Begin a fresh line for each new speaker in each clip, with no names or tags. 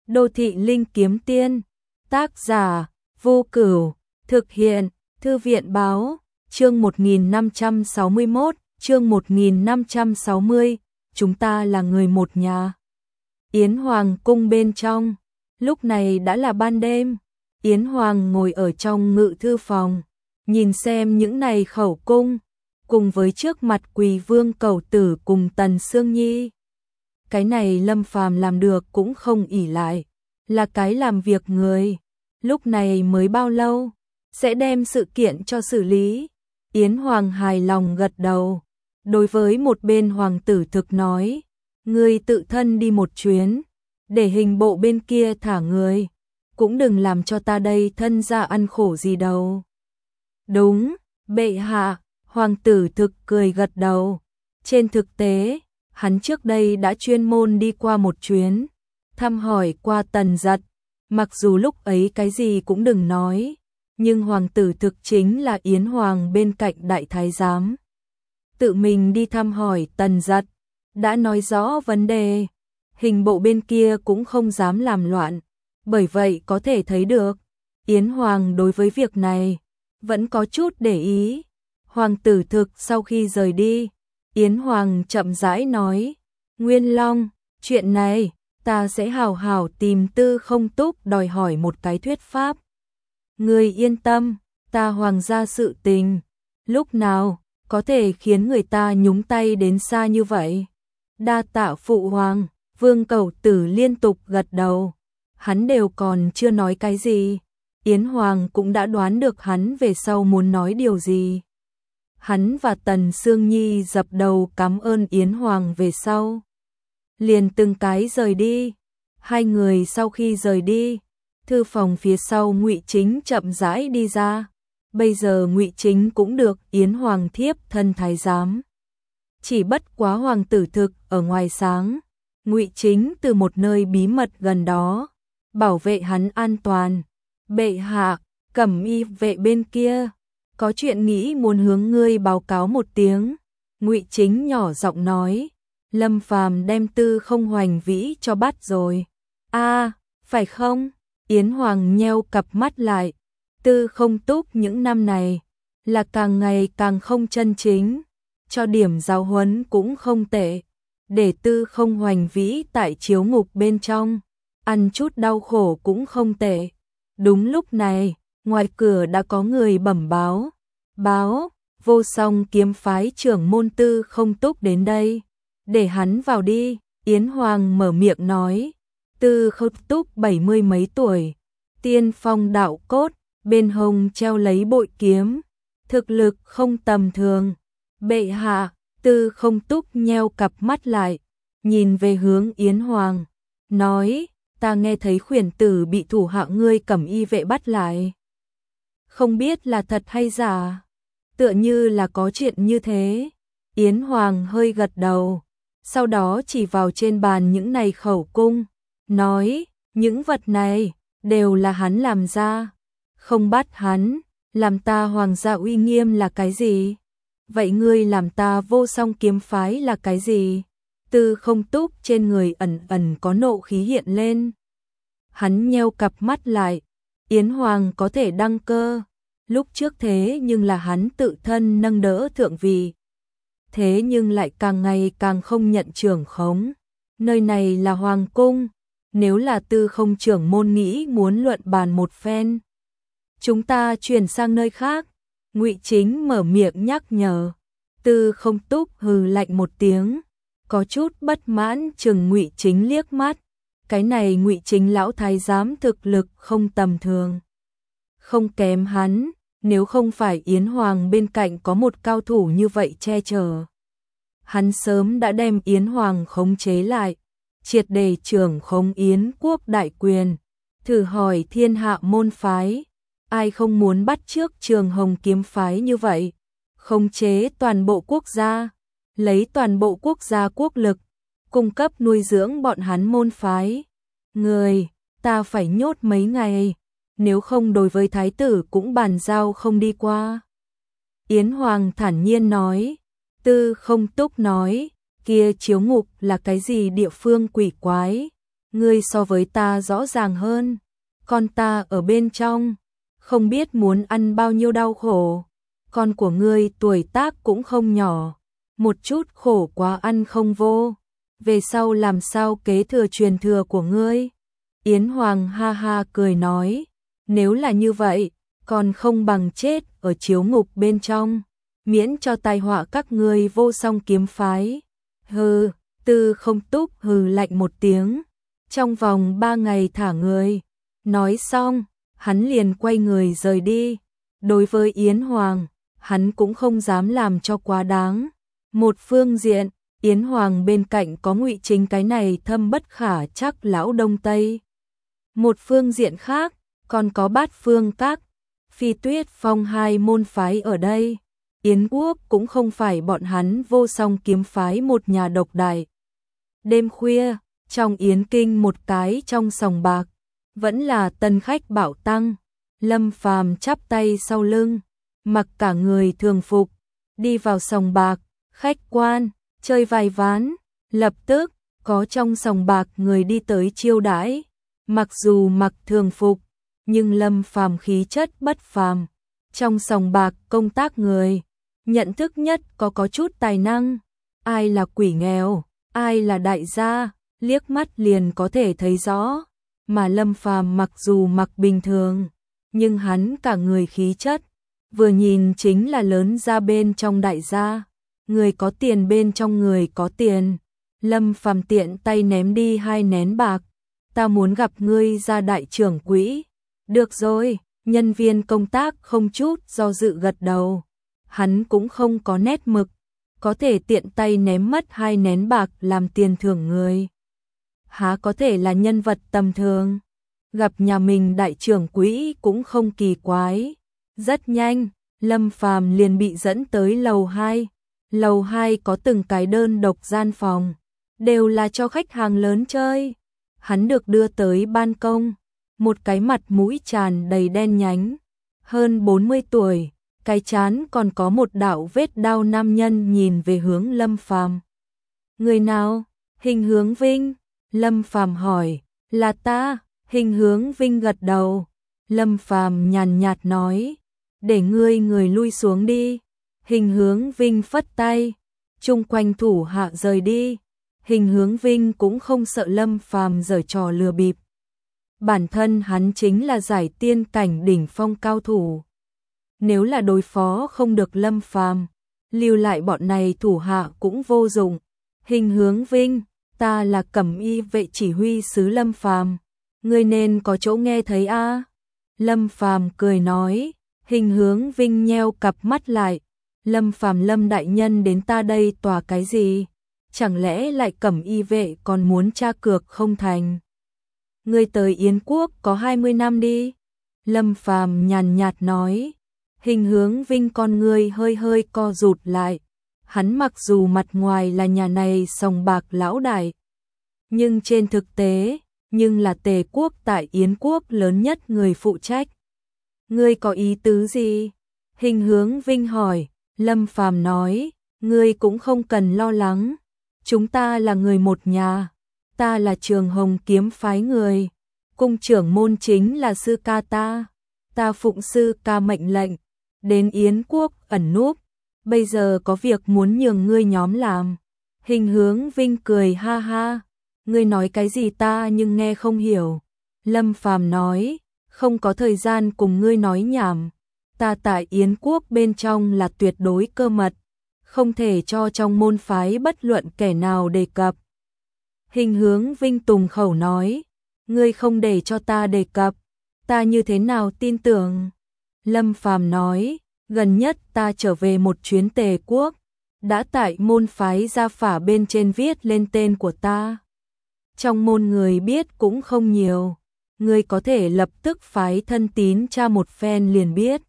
Đô thị linh kiếm tiên, tác giả, Vô Cửu, thực hiện, Thư viện báo, chương 1561, chương 1560, chúng ta là người một nhà. Yến Hoàng cung bên trong, lúc này đã là ban đêm, Yến Hoàng ngồi ở trong ngự thư phòng, nhìn xem những này khẩu cung, cùng với trước mặt Quỳ Vương Cẩu Tử cùng Tần Sương Nhi. Cái này Lâm Phàm làm được cũng không ỷ lại, là cái làm việc người. Lúc này mới bao lâu, sẽ đem sự kiện cho xử lý. Yến Hoàng hài lòng gật đầu, đối với một bên hoàng tử thực nói, ngươi tự thân đi một chuyến, để hình bộ bên kia thả người, cũng đừng làm cho ta đây thân ra ăn khổ gì đâu. Đúng, bệ hạ, hoàng tử thực cười gật đầu. Trên thực tế, hắn trước đây đã chuyên môn đi qua một chuyến, thăm hỏi qua Tần Giật, mặc dù lúc ấy cái gì cũng đừng nói, nhưng hoàng tử thực chính là Yến Hoàng bên cạnh đại thái giám. Tự mình đi thăm hỏi Tần Giật, đã nói rõ vấn đề, hình bộ bên kia cũng không dám làm loạn, bởi vậy có thể thấy được, Yến Hoàng đối với việc này, vẫn có chút để ý. Hoàng tử thực sau khi rời đi, Yến Hoàng chậm rãi nói, Nguyên Long, chuyện này, ta sẽ hào hào tìm Tư Không Túc đòi hỏi một cái thuyết pháp. Người yên tâm, ta hoàng gia sự tình, lúc nào, có thể khiến người ta nhúng tay đến xa như vậy. Đa tạ phụ hoàng, Vương Cẩu Tử liên tục gật đầu, hắn đều còn chưa nói cái gì, Yến Hoàng cũng đã đoán được hắn về sau muốn nói điều gì. Hắn và Tần Sương Nhi dập đầu cảm ơn Yến Hoàng về sau, liền từng cái rời đi. Hai người sau khi rời đi, thư phòng phía sau Ngụy Chính chậm rãi đi ra. Bây giờ Ngụy Chính cũng được Yến Hoàng thiếp thân thái giám. Chỉ bất quá hoàng tử thực ở ngoài sáng, Ngụy Chính từ một nơi bí mật gần đó, bảo vệ hắn an toàn. Bệ hạ, Cẩm Y vệ bên kia, có chuyện nghĩ muốn hướng ngươi báo cáo một tiếng. Ngụy Chính nhỏ giọng nói, Lâm Phàm đem Tư Không Hoành Vĩ cho bắt rồi. A, phải không? Yến Hoàng nheo cặp mắt lại, Tư Không Túc những năm này là càng ngày càng không chân chính, cho điểm giáo huấn cũng không tệ, để Tư Không Hoành Vĩ tại chiếu ngục bên trong, ăn chút đau khổ cũng không tệ. Đúng lúc này, ngoài cửa đã có người bẩm báo, Vô Song kiếm phái trưởng môn Tư Không Túc đến đây, để hắn vào đi. Yến Hoàng mở miệng nói, Tư Không Túc 70 mấy tuổi, tiên phong đạo cốt, bên hông treo lấy bội kiếm, thực lực không tầm thường. Bệ hạ, Tư Không Túc nheo cặp mắt lại, nhìn về hướng Yến Hoàng, nói, ta nghe thấy khuyển tử bị thủ hạ ngươi Cẩm Y vệ bắt lại. Không biết là thật hay giả, tựa như là có chuyện như thế. Yến Hoàng hơi gật đầu, sau đó chỉ vào trên bàn những này khẩu cung, nói, những vật này đều là hắn làm ra, không bắt hắn, làm ta hoàng gia uy nghiêm là cái gì? Vậy ngươi làm ta Vô Song kiếm phái là cái gì? Tư Không Túc trên người ẩn ẩn có nộ khí hiện lên. Hắn nheo cặp mắt lại, Yến Hoàng có thể đăng cơ, lúc trước thế nhưng là hắn tự thân nâng đỡ thượng vị. Thế nhưng lại càng ngày càng không nhận trưởng khống. Nơi này là hoàng cung, nếu là Tư Không trưởng môn nghĩ muốn luận bàn một phen, chúng ta chuyển sang nơi khác. Ngụy Chính mở miệng nhắc nhở. Tư Không Túc hừ lạnh một tiếng, có chút bất mãn chừng Ngụy Chính liếc mắt. Cái này Ngụy Chính lão thái giám thực lực không tầm thường, không kém hắn, nếu không phải Yến Hoàng bên cạnh có một cao thủ như vậy che chở, hắn sớm đã đem Yến Hoàng khống chế lại, triệt để trưởng khống Yến quốc đại quyền. Thử hỏi thiên hạ môn phái, ai không muốn bắt chước Trường Hồng kiếm phái như vậy, khống chế toàn bộ quốc gia, lấy toàn bộ quốc gia quốc lực, cung cấp nuôi dưỡng bọn hắn môn phái. Người, ta phải nhốt mấy ngày, nếu không đối với thái tử cũng bàn giao không đi qua. Yến Hoàng thản nhiên nói. Tư Không Túc nói, kia chiếu ngục là cái gì địa phương quỷ quái, ngươi so với ta rõ ràng hơn, con ta ở bên trong, không biết muốn ăn bao nhiêu đau khổ, con của ngươi tuổi tác cũng không nhỏ, một chút khổ quá ăn không vô, về sau làm sao kế thừa truyền thừa của ngươi? Yến Hoàng ha ha cười nói, nếu là như vậy, còn không bằng chết ở chiếu ngục bên trong, miễn cho tai họa các ngươi Vô Song kiếm phái. Hừ, Tư Không Túc hừ lạnh một tiếng, trong vòng 3 ngày thả người. Nói xong, hắn liền quay người rời đi. Đối với Yến Hoàng, hắn cũng không dám làm cho quá đáng. Một phương diện, Yến Hoàng bên cạnh có Ngụy Chính cái này thâm bất khả chắc lão Đông Tây. Một phương diện khác, còn có Bát Phương Các, Phi Tuyết Phong hai môn phái ở đây. Yến quốc cũng không phải bọn hắn Vô Song kiếm phái một nhà độc đại. Đêm khuya, trong Yến Kinh một cái trong sòng bạc, vẫn là tân khách bảo tăng. Lâm Phàm chắp tay sau lưng, mặc cả người thường phục, đi vào sòng bạc. Khách quan, chơi vài ván, lập tức có trong sòng bạc người đi tới chiêu đãi. Mặc dù mặc thường phục, nhưng Lâm Phàm khí chất bất phàm. Trong sòng bạc công tác người, nhận thức nhất có chút tài năng. Ai là quỷ nghèo, ai là đại gia, liếc mắt liền có thể thấy rõ. Mà Lâm Phàm mặc dù mặc bình thường, nhưng hắn cả người khí chất, vừa nhìn chính là lớn ra bên trong đại gia. Người có tiền bên trong người có tiền. Lâm Phàm tiện tay ném đi 2 nén bạc. Ta muốn gặp ngươi ra đại trưởng quỹ. Được rồi, nhân viên công tác không chút do dự gật đầu. Hắn cũng không có nét mực, có thể tiện tay ném mất 2 nén bạc làm tiền thưởng người. Há có thể là nhân vật tầm thường. Gặp nhà mình đại trưởng quỹ cũng không kỳ quái. Rất nhanh, Lâm Phàm liền bị dẫn tới lầu 2. Lầu 2 có từng cái đơn độc gian phòng, đều là cho khách hàng lớn chơi. Hắn được đưa tới ban công, một cái mặt mũi tràn đầy đen nhánh, hơn 40 tuổi, cái trán còn có một đạo vết đao nam nhân nhìn về hướng Lâm Phàm. Người nào? Hình Hướng Vinh. Lâm Phàm hỏi. Là ta. Hình Hướng Vinh gật đầu. Lâm Phàm nhàn nhạt nói, để người lui xuống đi. Hình Hướng Vinh phất tay, chung quanh thủ hạ rời đi. Hình Hướng Vinh cũng không sợ Lâm Phàm giở trò lừa bịp. Bản thân hắn chính là giải tiên cảnh đỉnh phong cao thủ. Nếu là đối phó không được Lâm Phàm, lưu lại bọn này thủ hạ cũng vô dụng. Hình Hướng Vinh, ta là Cẩm Y vệ chỉ huy sứ Lâm Phàm, ngươi nên có chỗ nghe thấy a. Lâm Phàm cười nói. Hình Hướng Vinh nheo cặp mắt lại. Lâm Phàm, Lâm đại nhân đến ta đây tòa cái gì? Chẳng lẽ lại Cẩm Y vệ còn muốn tra cược không thành? Ngươi tới Yến quốc có 20 năm đi. Lâm Phàm nhàn nhạt nói. Hình Hướng Vinh con ngươi hơi hơi co rụt lại. Hắn mặc dù mặt ngoài là nhà này sòng bạc lão đại, nhưng trên thực tế, nhưng là Tề quốc tại Yến quốc lớn nhất người phụ trách. Ngươi có ý tứ gì? Hình Hướng Vinh hỏi. Lâm Phàm nói, ngươi cũng không cần lo lắng, chúng ta là người một nhà, ta là Trường Hồng kiếm phái người, cung trưởng môn chính là sư ca ta phụng sư ca mệnh lệnh, đến Yến quốc ẩn núp, bây giờ có việc muốn nhường ngươi nhóm làm. Hình Hướng Vinh cười ha ha, ngươi nói cái gì ta nhưng nghe không hiểu. Lâm Phàm nói, không có thời gian cùng ngươi nói nhảm. Ta tại Yến quốc bên trong là tuyệt đối cơ mật, không thể cho trong môn phái bất luận kẻ nào đề cập. Hình Hướng Vinh tùng khẩu nói, ngươi không để cho ta đề cập, ta như thế nào tin tưởng? Lâm Phàm nói, gần nhất ta trở về một chuyến Tề quốc, đã tại môn phái Gia Phả bên trên viết lên tên của ta. Trong môn người biết cũng không nhiều, ngươi có thể lập tức phái thân tín tra một phen liền biết.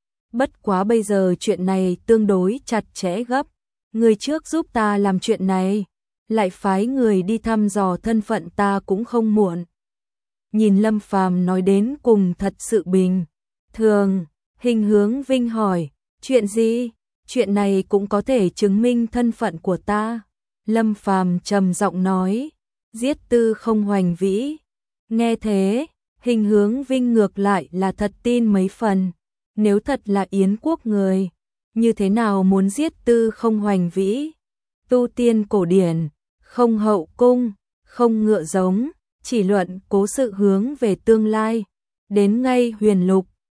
Bất quá bây giờ chuyện này tương đối chặt chẽ gấp, người trước giúp ta làm chuyện này, lại phái người đi thăm dò thân phận ta cũng không muộn. Nhìn Lâm Phàm nói đến cùng thật sự bình thường. Hình Hướng Vinh hỏi, chuyện gì? Chuyện này cũng có thể chứng minh thân phận của ta. Lâm Phàm trầm giọng nói, giết Tư Không Hoành Vĩ. Nghe thế, Hình Hướng Vinh ngược lại là thật tin mấy phần, nếu thật là Yến quốc người, như thế nào muốn giết Tư Không Hoành Vĩ? Tu tiên cổ điển, không hậu cung, không ngựa giống, chỉ luận cố sự hướng về tương lai, đến ngay huyền lục,